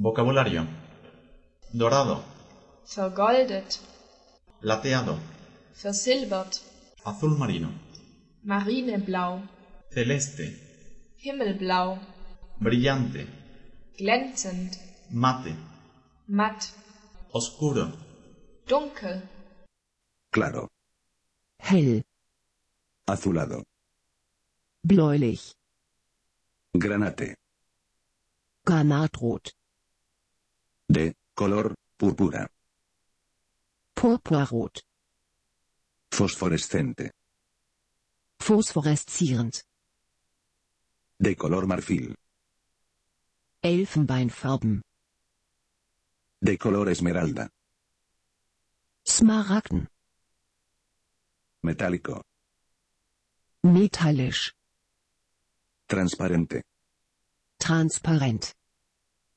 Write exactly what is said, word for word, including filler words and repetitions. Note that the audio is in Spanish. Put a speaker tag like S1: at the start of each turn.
S1: Vocabulario: dorado,
S2: vergoldet,
S1: plateado,
S2: versilbert,
S1: azul marino,
S2: marineblau,
S1: celeste,
S2: himmelblau,
S1: brillante,
S2: glänzend,
S1: mate,
S2: matt,
S1: oscuro,
S2: dunkel,
S3: Claro.
S4: hell,
S3: Azulado.
S4: bläulich,
S3: Granate.
S4: granatrot,
S3: De color púrpura.
S4: purpurrot,
S3: Fosforescente.
S4: phosphoreszierend,
S3: De color marfil.
S4: elfenbeinfarben,
S3: De color esmeralda.
S4: smaragden,
S3: Metálico.
S4: metallisch,
S3: Transparente.
S4: transparent,